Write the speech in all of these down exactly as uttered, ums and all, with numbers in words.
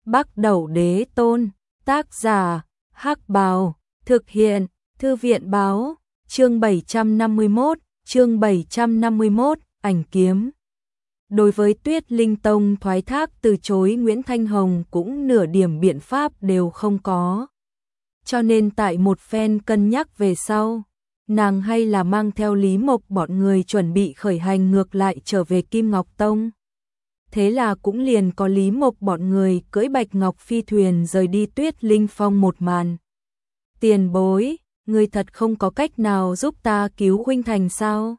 Bắc Đẩu Đế Tôn, tác giả, Hắc Bào, thực hiện, Thư viện báo, chương bảy trăm năm mươi mốt, chương bảy trăm năm mươi mốt, ảnh kiếm. Đối với Tuyết Linh Tông thoái thác từ chối Nguyễn Thanh Hồng cũng nửa điểm biện pháp đều không có. Cho nên tại một phen cân nhắc về sau, nàng hay là mang theo Lý Mộc bọn người chuẩn bị khởi hành ngược lại trở về Kim Ngọc Tông. Thế là cũng liền có Lý Mộc bọn người cưỡi Bạch Ngọc phi thuyền rời đi Tuyết Linh Phong một màn. Tiền bối, người thật không có cách nào giúp ta cứu huynh thành sao?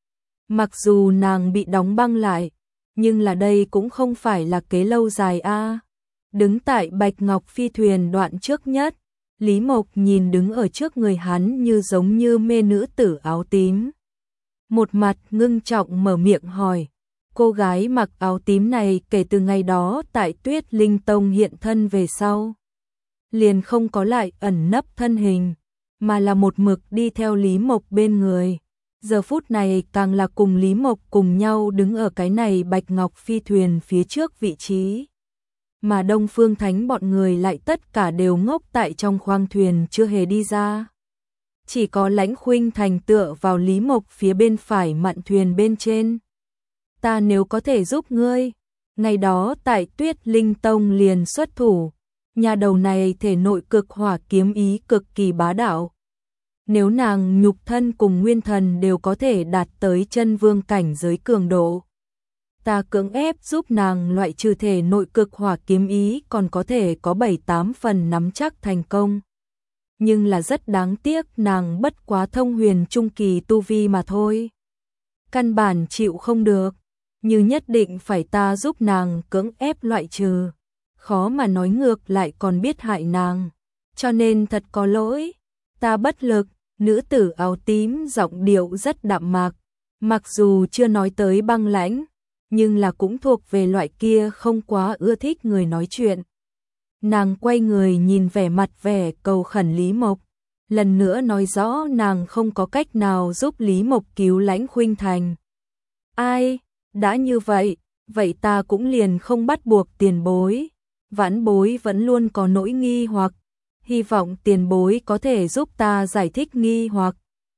Mặc dù nàng bị đóng băng lại, nhưng là đây cũng không phải là kế lâu dài a. Đứng tại Bạch Ngọc phi thuyền đoạn trước nhất, Lý Mộc nhìn đứng ở trước người hắn như giống như mê nữ tử áo tím. Một mặt ngưng trọng mở miệng hỏi, cô gái mặc áo tím này kể từ ngày đó tại Tuyết Linh Tông hiện thân về sau, liền không có lại ẩn nấp thân hình, mà là một mực đi theo Lý Mộc bên người. Giờ phút này càng là cùng Lý Mộc cùng nhau đứng ở cái này Bạch Ngọc phi thuyền phía trước vị trí. Mà Đông Phương Thánh bọn người lại tất cả đều ngốc tại trong khoang thuyền chưa hề đi ra. Chỉ có Lãnh Khuynh Thành tựa vào Lý Mộc phía bên phải mạn thuyền bên trên. Ta nếu có thể giúp ngươi, ngày đó tại Tuyết Linh Tông liền xuất thủ, nhà đầu này thể nội cực hỏa kiếm ý cực kỳ bá đạo. Nếu nàng nhục thân cùng nguyên thần đều có thể đạt tới chân vương cảnh giới cường độ, ta cưỡng ép giúp nàng loại trừ thể nội cực hỏa kiếm ý còn có thể có bảy tám phần nắm chắc thành công. Nhưng là rất đáng tiếc nàng bất quá thông huyền trung kỳ tu vi mà thôi. Căn bản chịu không được, như nhất định phải ta giúp nàng cưỡng ép loại trừ. Khó mà nói ngược lại còn biết hại nàng. Cho nên thật có lỗi, ta bất lực. Nữ tử áo tím giọng điệu rất đạm mạc, mặc dù chưa nói tới băng lãnh, nhưng là cũng thuộc về loại kia không quá ưa thích người nói chuyện. Nàng quay người nhìn vẻ mặt vẻ cầu khẩn Lý Mộc, lần nữa nói rõ nàng không có cách nào giúp Lý Mộc cứu Lãnh Khuynh Thành. Ai, đã như vậy, vậy ta cũng liền không bắt buộc tiền bối, vãn bối vẫn luôn có nỗi nghi hoặc. Hy vọng tiền bối có thể giúp ta giải thích nghi hoặc.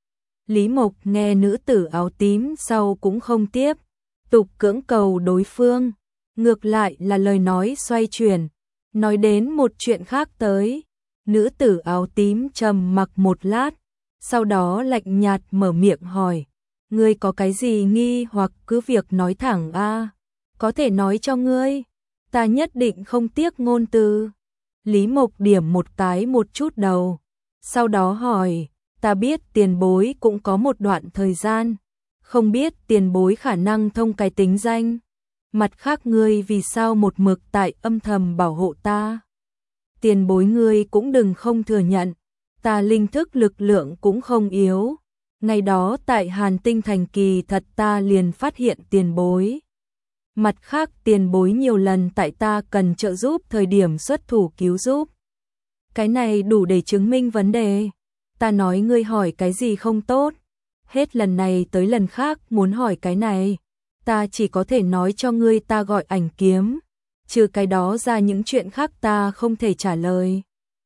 Lý Mộc nghe nữ tử áo tím sau cũng không tiếp tục cưỡng cầu đối phương, ngược lại là lời nói xoay chuyển, nói đến một chuyện khác tới. Nữ tử áo tím trầm mặc một lát, sau đó lạnh nhạt mở miệng hỏi, ngươi có cái gì nghi hoặc cứ việc nói thẳng a, có thể nói cho ngươi, ta nhất định không tiếc ngôn từ. Lý Mộc điểm một cái một chút đầu, sau đó hỏi, ta biết tiền bối cũng có một đoạn thời gian, không biết tiền bối khả năng thông cái tính danh, mặt khác ngươi vì sao một mực tại âm thầm bảo hộ ta. Tiền bối ngươi cũng đừng không thừa nhận, ta linh thức lực lượng cũng không yếu, ngày đó tại Hàn Tinh Thành kỳ thật ta liền phát hiện tiền bối. Mặt khác tiền bối nhiều lần tại ta cần trợ giúp thời điểm xuất thủ cứu giúp. Cái này đủ để chứng minh vấn đề. Ta nói ngươi hỏi cái gì không tốt. Hết lần này tới lần khác muốn hỏi cái này. Ta chỉ có thể nói cho ngươi ta gọi ảnh kiếm. Trừ cái đó ra những chuyện khác ta không thể trả lời.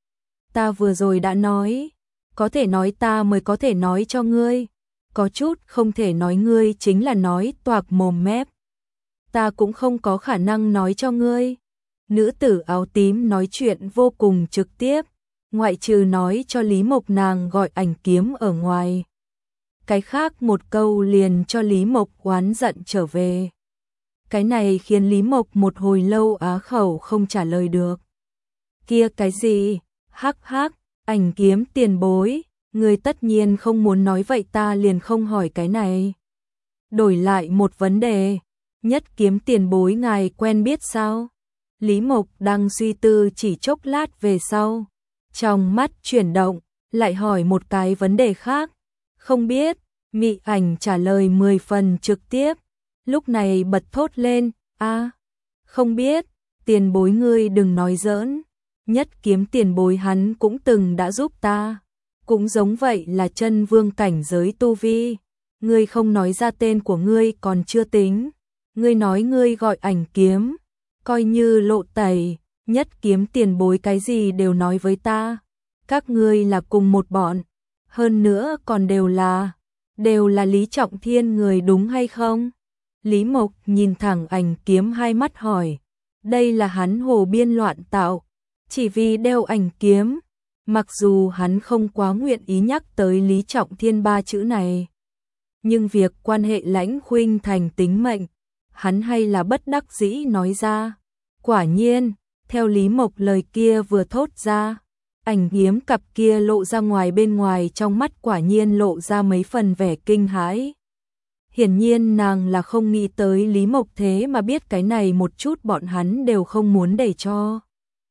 Ta vừa rồi đã nói. Có thể nói ta mới có thể nói cho ngươi. Có chút không thể nói ngươi chính là nói toạc mồm mép. Ta cũng không có khả năng nói cho ngươi. Nữ tử áo tím nói chuyện vô cùng trực tiếp, ngoại trừ nói cho Lý Mộc nàng gọi ảnh kiếm ở ngoài. Cái khác một câu liền cho Lý Mộc oán giận trở về. Cái này khiến Lý Mộc một hồi lâu á khẩu không trả lời được. Kia cái gì? Hắc hắc, ảnh kiếm tiền bối, ngươi tất nhiên không muốn nói vậy ta liền không hỏi cái này. Đổi lại một vấn đề. Nhất kiếm tiền bối ngài quen biết sao? Lý Mộc đang suy tư chỉ chốc lát về sau, trong mắt chuyển động, lại hỏi một cái vấn đề khác. Không biết, Mị Ảnh trả lời mười phần trực tiếp, lúc này bật thốt lên, a, không biết, tiền bối ngươi đừng nói giỡn, nhất kiếm tiền bối hắn cũng từng đã giúp ta, cũng giống vậy là chân vương cảnh giới tu vi, ngươi không nói ra tên của ngươi còn chưa tính. Ngươi nói ngươi gọi ảnh kiếm, coi như lộ tẩy, Nhất Kiếm tiền bối cái gì đều nói với ta, các ngươi là cùng một bọn, hơn nữa còn đều là, đều là Lý Trọng Thiên người đúng hay không? Lý Mộc nhìn thẳng Ảnh Kiếm hai mắt hỏi, đây là hắn hồ biên loạn tạo, chỉ vì đeo ảnh kiếm, mặc dù hắn không quá nguyện ý nhắc tới Lý Trọng Thiên ba chữ này. Nhưng việc quan hệ Lãnh Khuynh Thành tính mệnh, hắn hay là bất đắc dĩ nói ra. Quả nhiên, theo Lý Mộc lời kia vừa thốt ra, Ảnh Kiếm cặp kia lộ ra ngoài bên ngoài trong mắt quả nhiên lộ ra mấy phần vẻ kinh hãi. Hiển nhiên nàng là không nghĩ tới Lý Mộc thế mà biết cái này một chút bọn hắn đều không muốn để cho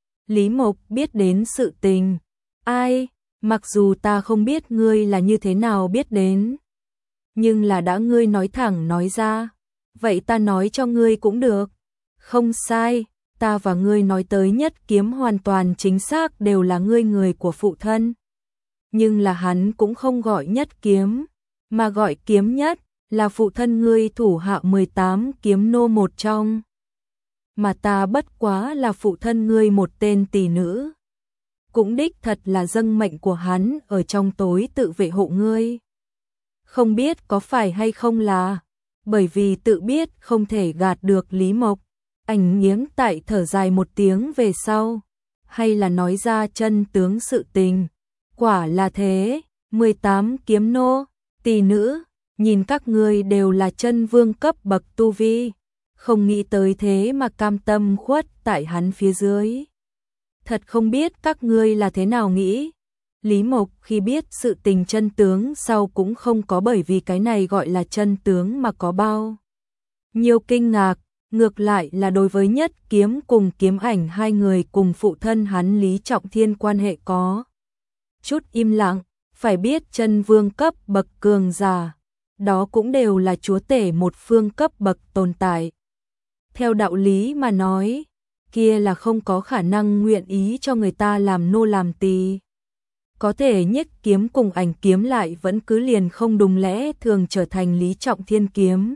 Lý Mộc biết đến sự tình. Ai, mặc dù ta không biết ngươi là như thế nào biết đến, nhưng là đã ngươi nói thẳng nói ra, vậy ta nói cho ngươi cũng được. Không sai, ta và ngươi nói tới Nhất Kiếm hoàn toàn chính xác đều là ngươi người của phụ thân. Nhưng là hắn cũng không gọi Nhất Kiếm, mà gọi Kiếm Nhất, là phụ thân ngươi thủ hạ mười tám kiếm nô một trong. Mà ta bất quá là phụ thân ngươi một tên tỷ nữ. Cũng đích thật là dâng mệnh của hắn ở trong tối tự vệ hộ ngươi. Không biết có phải hay không là, bởi vì tự biết không thể gạt được Lý Mộc, Ảnh Nghiếng tại thở dài một tiếng về sau, hay là nói ra chân tướng sự tình. Quả là thế, mười tám kiếm nô, tỷ nữ, nhìn các ngươi đều là chân vương cấp bậc tu vi, không nghĩ tới thế mà cam tâm khuất tại hắn phía dưới. Thật không biết các ngươi là thế nào nghĩ. Lý Mộc khi biết sự tình chân tướng sau cũng không có bởi vì cái này gọi là chân tướng mà có bao nhiều kinh ngạc, ngược lại là đối với Nhất Kiếm cùng Kiếm Ảnh hai người cùng phụ thân hắn Lý Trọng Thiên quan hệ có chút im lặng. Phải biết chân vương cấp bậc cường giả, đó cũng đều là chúa tể một phương cấp bậc tồn tại. Theo đạo lý mà nói, kia là không có khả năng nguyện ý cho người ta làm nô làm tỳ. Có thể Nhất Kiếm cùng Ảnh Kiếm lại vẫn cứ liền không đùng lẽ thường trở thành Lý Trọng Thiên kiếm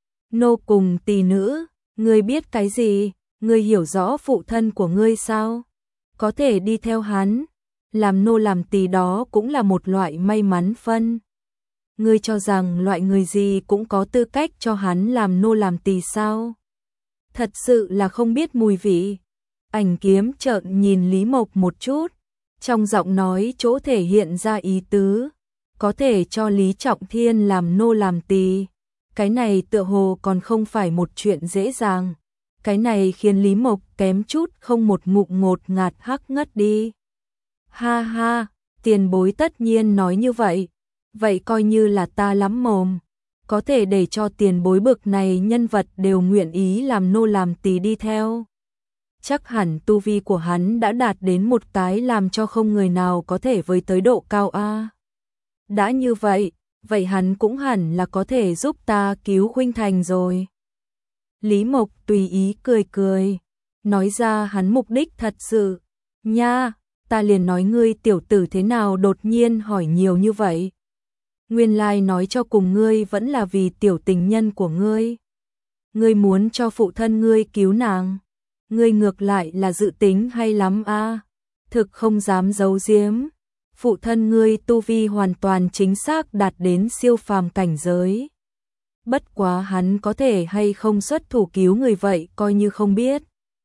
nô cùng tỳ nữ. Ngươi biết cái gì? Ngươi hiểu rõ phụ thân của ngươi sao? Có thể đi theo hắn, làm nô làm tỳ đó cũng là một loại may mắn phân. Ngươi cho rằng loại người gì cũng có tư cách cho hắn làm nô làm tỳ sao? Thật sự là không biết mùi vị. Ảnh Kiếm trợn nhìn Lý Mộc một chút, trong giọng nói chỗ thể hiện ra ý tứ, có thể cho Lý Trọng Thiên làm nô làm tỳ, cái này tựa hồ còn không phải một chuyện dễ dàng. Cái này khiến Lý Mộc kém chút không một ngụm ngột ngạt hắc ngất đi. Ha ha, tiền bối tất nhiên nói như vậy, vậy coi như là ta lắm mồm, có thể để cho tiền bối bực này nhân vật đều nguyện ý làm nô làm tỳ đi theo. Chắc hẳn tu vi của hắn đã đạt đến một cái làm cho không người nào có thể với tới độ cao a. Đã như vậy, vậy hắn cũng hẳn là có thể giúp ta cứu Khuynh Thành rồi. Lý Mộc tùy ý cười cười, nói ra hắn mục đích thật sự. Nha, ta liền nói ngươi tiểu tử thế nào đột nhiên hỏi nhiều như vậy. Nguyên lai nói cho cùng ngươi vẫn là vì tiểu tình nhân của ngươi. Ngươi muốn cho phụ thân ngươi cứu nàng. Ngươi ngược lại là dự tính hay lắm a. Thực không dám giấu giếm. Phụ thân ngươi tu vi hoàn toàn chính xác đạt đến siêu phàm cảnh giới. Bất quá hắn có thể hay không xuất thủ cứu người vậy coi như không biết.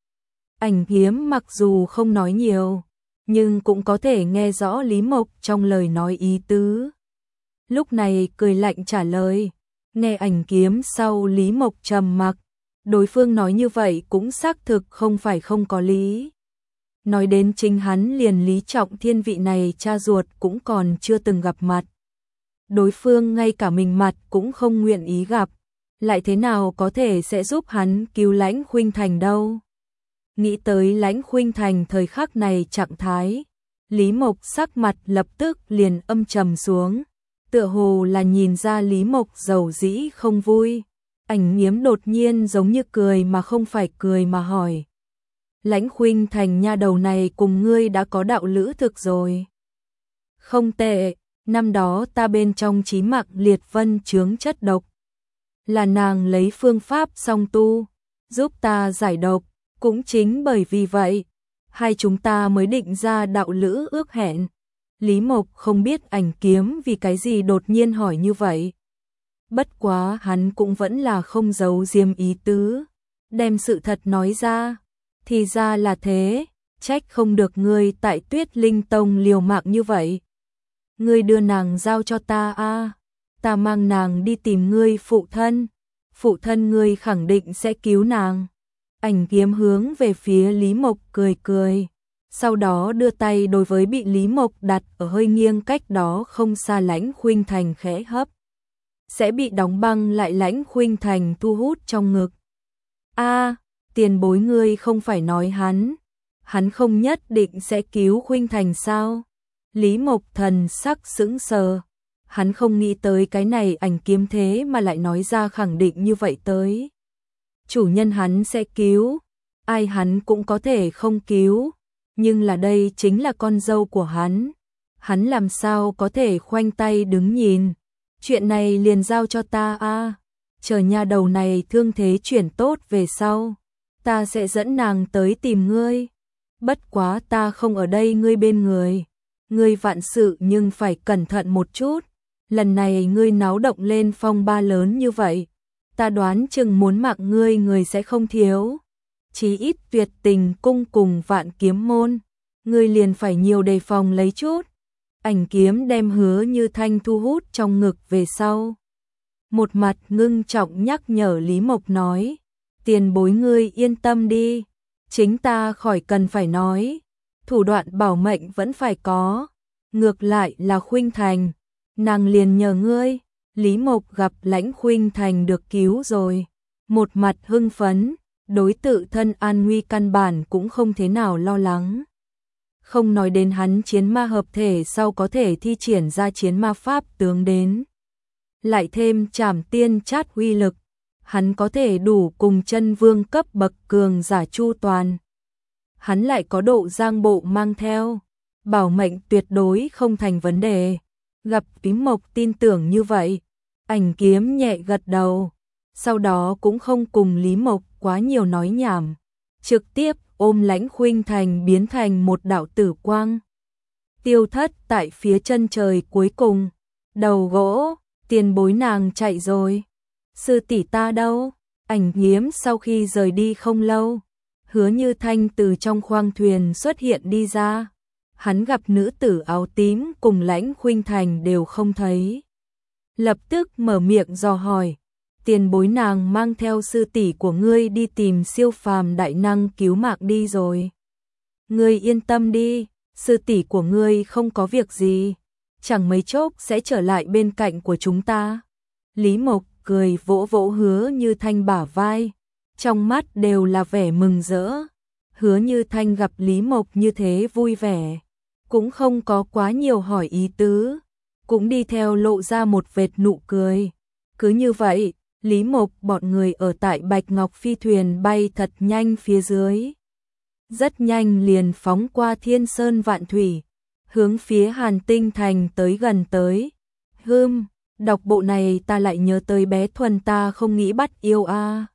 Ảnh Kiếm mặc dù không nói nhiều, nhưng cũng có thể nghe rõ Lý Mộc trong lời nói ý tứ. Lúc này cười lạnh trả lời, nghe Ảnh Kiếm sau Lý Mộc trầm mặc, đối phương nói như vậy cũng xác thực không phải không có lý. Nói đến chính hắn liền Lý Trọng Thiên vị này cha ruột cũng còn chưa từng gặp mặt. Đối phương ngay cả mình mặt cũng không nguyện ý gặp, lại thế nào có thể sẽ giúp hắn cứu Lãnh Khuynh Thành đâu. Nghĩ tới Lãnh Khuynh Thành thời khắc này trạng thái, Lý Mộc sắc mặt lập tức liền âm trầm xuống, tựa hồ là nhìn ra Lý Mộc giàu dĩ không vui. Ảnh Nghiếm đột nhiên giống như cười mà không phải cười mà hỏi, Lãnh Khuynh Thành nha đầu này cùng ngươi đã có đạo lữ thực rồi? Không tệ, năm đó ta bên trong Chí Mạc Liệt Vân chướng chất độc, là nàng lấy phương pháp song tu giúp ta giải độc, cũng chính bởi vì vậy hai chúng ta mới định ra đạo lữ ước hẹn. Lý Mộc không biết Ảnh Kiếm vì cái gì đột nhiên hỏi như vậy. Bất quá hắn cũng vẫn là không giấu diêm ý tứ, đem sự thật nói ra. Thì ra là thế, trách không được ngươi tại Tuyết Linh Tông liều mạng như vậy. Ngươi đưa nàng giao cho ta a, ta mang nàng đi tìm ngươi phụ thân, phụ thân ngươi khẳng định sẽ cứu nàng. Ảnh Kiếm hướng về phía Lý Mộc cười cười, sau đó đưa tay đối với bị Lý Mộc đặt ở hơi nghiêng cách đó không xa Lãnh Khuynh Thành khẽ hấp. Sẽ bị đóng băng lại Lãnh Khuynh Thành thu hút trong ngực. A, tiền bối ngươi không phải nói hắn, hắn không nhất định sẽ cứu Khuynh Thành sao? Lý Mộc thần sắc sững sờ, hắn không nghĩ tới cái này Ảnh Kiếm thế mà lại nói ra khẳng định như vậy tới. Chủ nhân hắn sẽ cứu, ai hắn cũng có thể không cứu, nhưng là đây chính là con dâu của hắn, hắn làm sao có thể khoanh tay đứng nhìn. Chuyện này liền giao cho ta a, chờ nha đầu này thương thế chuyển tốt về sau, ta sẽ dẫn nàng tới tìm ngươi. Bất quá ta không ở đây ngươi bên người, ngươi vạn sự nhưng phải cẩn thận một chút, lần này ngươi náo động lên phong ba lớn như vậy, ta đoán chừng muốn mạng ngươi người sẽ không thiếu. Chí ít Tuyệt Tình cung cùng Vạn Kiếm môn, ngươi liền phải nhiều đề phòng lấy chút. Ảnh Kiếm đem Hứa Như Thanh thu hút trong ngực về sau, một mặt ngưng trọng nhắc nhở Lý Mộc nói, tiền bối ngươi yên tâm đi, chính ta khỏi cần phải nói, thủ đoạn bảo mệnh vẫn phải có, ngược lại là Khuynh Thành, nàng liền nhờ ngươi. Lý Mộc gặp Lãnh Khuynh Thành được cứu rồi, một mặt hưng phấn, đối tự thân an nguy căn bản cũng không thế nào lo lắng. Không nói đến hắn chiến ma hợp thể sau có thể thi triển ra chiến ma pháp tướng đến. Lại thêm Trảm Tiên Chát uy lực, hắn có thể đủ cùng chân vương cấp bậc cường giả chu toàn. Hắn lại có độ giang bộ mang theo, bảo mệnh tuyệt đối không thành vấn đề. Gặp Lý Mộc tin tưởng như vậy, Ảnh Kiếm nhẹ gật đầu, sau đó cũng không cùng Lý Mộc quá nhiều nói nhảm, trực tiếp ôm Lãnh Khuynh Thành biến thành một đạo tử quang. Tiêu thất tại phía chân trời cuối cùng, đầu gỗ, tiền bối nàng chạy rồi. Sư tỷ ta đâu? Ảnh Kiếm sau khi rời đi không lâu, Hứa Như Thanh từ trong khoang thuyền xuất hiện đi ra. Hắn gặp nữ tử áo tím cùng Lãnh Khuynh Thành đều không thấy. Lập tức mở miệng dò hỏi, tiền bối nàng mang theo sư tỷ của ngươi đi tìm siêu phàm đại năng cứu mạng đi rồi. Ngươi yên tâm đi, sư tỷ của ngươi không có việc gì, chẳng mấy chốc sẽ trở lại bên cạnh của chúng ta. Lý Mộc cười vỗ vỗ Hứa Như Thanh bả vai, trong mắt đều là vẻ mừng rỡ. Hứa Như Thanh gặp Lý Mộc như thế vui vẻ, cũng không có quá nhiều hỏi ý tứ, cũng đi theo lộ ra một vệt nụ cười. Cứ như vậy, Lý Mộc bọn người ở tại Bạch Ngọc phi thuyền bay thật nhanh phía dưới. Rất nhanh liền phóng qua thiên sơn vạn thủy, hướng phía Hàn Tinh Thành tới gần tới. Hừm, đọc bộ này ta lại nhớ tới bé Thuần ta không nghĩ bắt yêu a.